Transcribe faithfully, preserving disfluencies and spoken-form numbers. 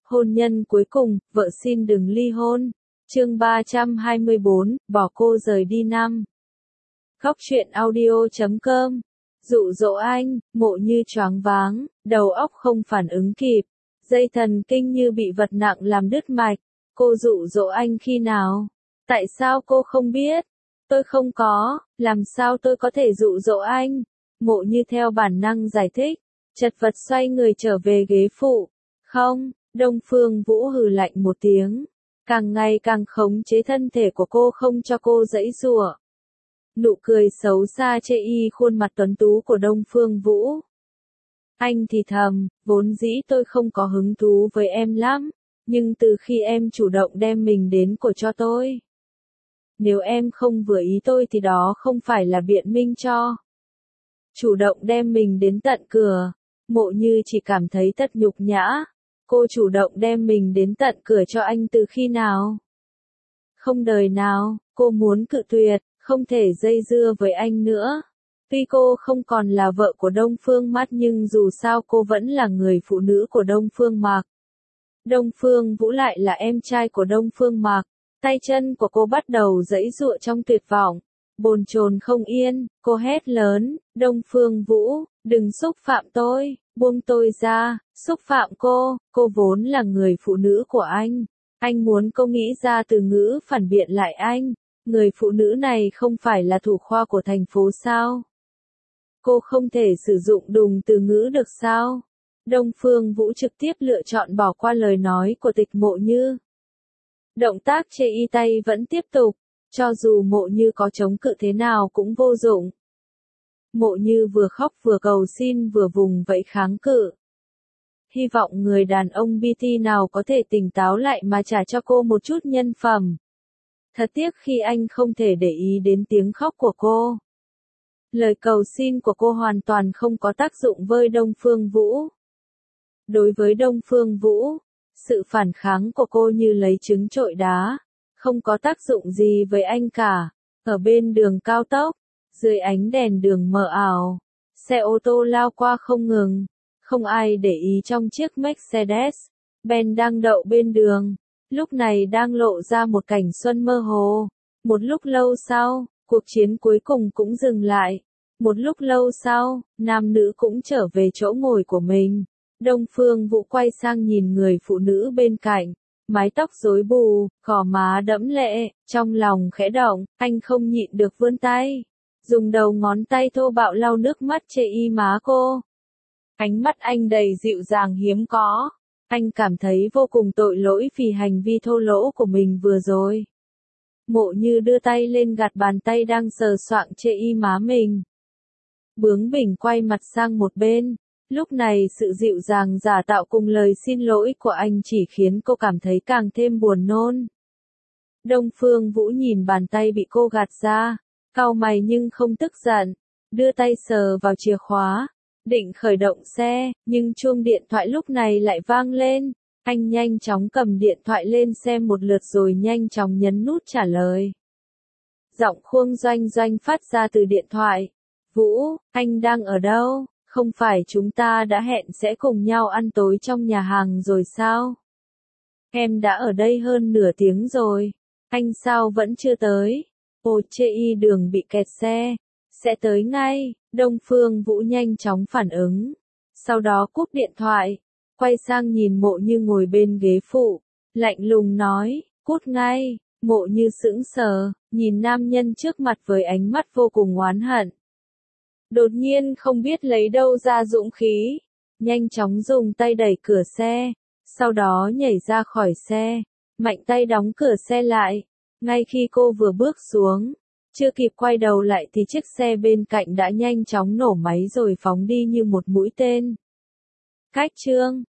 Hôn nhân cuối cùng, vợ xin đừng ly hôn. Chương ba trăm hai mươi bốn, bỏ cô rời đi năm. Góc truyện audio chấm com. Dụ dỗ anh, Mộ Như choáng váng, đầu óc không phản ứng kịp, dây thần kinh như bị vật nặng làm đứt mạch. Cô dụ dỗ anh khi nào? Tại sao cô không biết? Tôi không có, làm sao tôi có thể dụ dỗ anh? Mộ Như theo bản năng giải thích, chật vật xoay người trở về ghế phụ. Không, Đông Phương Vũ hừ lạnh một tiếng, càng ngày càng khống chế thân thể của cô không cho cô giãy giụa. Nụ cười xấu xa chê y khuôn mặt tuấn tú của Đông Phương Vũ. Anh thì thầm, vốn dĩ tôi không có hứng thú với em lắm, nhưng từ khi em chủ động đem mình đến cổ cho tôi. Nếu em không vừa ý tôi thì đó không phải là biện minh cho. Chủ động đem mình đến tận cửa, Mộ Như chỉ cảm thấy tất nhục nhã. Cô chủ động đem mình đến tận cửa cho anh từ khi nào? Không đời nào, cô muốn cự tuyệt, không thể dây dưa với anh nữa. Tuy cô không còn là vợ của Đông Phương Mát nhưng dù sao cô vẫn là người phụ nữ của Đông Phương Mạc. Đông Phương Vũ lại là em trai của Đông Phương Mạc. Tay chân của cô bắt đầu giãy giụa trong tuyệt vọng. Bồn chồn không yên, cô hét lớn, Đông Phương Vũ, đừng xúc phạm tôi, buông tôi ra, xúc phạm cô, cô vốn là người phụ nữ của anh. Anh muốn cô nghĩ ra từ ngữ phản biện lại anh, người phụ nữ này không phải là thủ khoa của thành phố sao? Cô không thể sử dụng đùng từ ngữ được sao? Đông Phương Vũ trực tiếp lựa chọn bỏ qua lời nói của Tịch Mộ Như. Động tác chê y tay vẫn tiếp tục, cho dù Mộ Như có chống cự thế nào cũng vô dụng. Mộ Như vừa khóc vừa cầu xin vừa vùng vẫy kháng cự. Hy vọng người đàn ông bê tê nào có thể tỉnh táo lại mà trả cho cô một chút nhân phẩm. Thật tiếc khi anh không thể để ý đến tiếng khóc của cô. Lời cầu xin của cô hoàn toàn không có tác dụng với Đông Phương Vũ. Đối với Đông Phương Vũ, sự phản kháng của cô như lấy trứng trội đá, không có tác dụng gì với anh cả. Ở bên đường cao tốc, dưới ánh đèn đường mờ ảo, xe ô tô lao qua không ngừng, không ai để ý trong chiếc Mercedes-Benz đang đậu bên đường, lúc này đang lộ ra một cảnh xuân mơ hồ. Một lúc lâu sau, cuộc chiến cuối cùng cũng dừng lại. Một lúc lâu sau, nam nữ cũng trở về chỗ ngồi của mình. Đông Phương Vũ quay sang nhìn người phụ nữ bên cạnh, mái tóc rối bù, gò má đẫm lệ, trong lòng khẽ động, anh không nhịn được vươn tay, dùng đầu ngón tay thô bạo lau nước mắt chê y má cô. Ánh mắt anh đầy dịu dàng hiếm có, anh cảm thấy vô cùng tội lỗi vì hành vi thô lỗ của mình vừa rồi. Mộ Như đưa tay lên gạt bàn tay đang sờ soạng chê y má mình. Bướng bỉnh quay mặt sang một bên. Lúc này sự dịu dàng giả tạo cùng lời xin lỗi của anh chỉ khiến cô cảm thấy càng thêm buồn nôn. Đông Phương Vũ nhìn bàn tay bị cô gạt ra, cau mày nhưng không tức giận, đưa tay sờ vào chìa khóa, định khởi động xe, nhưng chuông điện thoại lúc này lại vang lên. Anh nhanh chóng cầm điện thoại lên xem một lượt rồi nhanh chóng nhấn nút trả lời. Giọng Khuông Doanh Doanh phát ra từ điện thoại. Vũ, anh đang ở đâu? Không phải chúng ta đã hẹn sẽ cùng nhau ăn tối trong nhà hàng rồi sao? Em đã ở đây hơn nửa tiếng rồi. Anh sao vẫn chưa tới? Ồ, chê y đường bị kẹt xe. Sẽ tới ngay. Đông Phương Vũ nhanh chóng phản ứng. Sau đó cúp điện thoại. Quay sang nhìn Mộ Như ngồi bên ghế phụ. Lạnh lùng nói, cút ngay. Mộ Như sững sờ, nhìn nam nhân trước mặt với ánh mắt vô cùng oán hận. Đột nhiên không biết lấy đâu ra dũng khí, nhanh chóng dùng tay đẩy cửa xe, sau đó nhảy ra khỏi xe, mạnh tay đóng cửa xe lại. Ngay khi cô vừa bước xuống, chưa kịp quay đầu lại thì chiếc xe bên cạnh đã nhanh chóng nổ máy rồi phóng đi như một mũi tên. Cách chương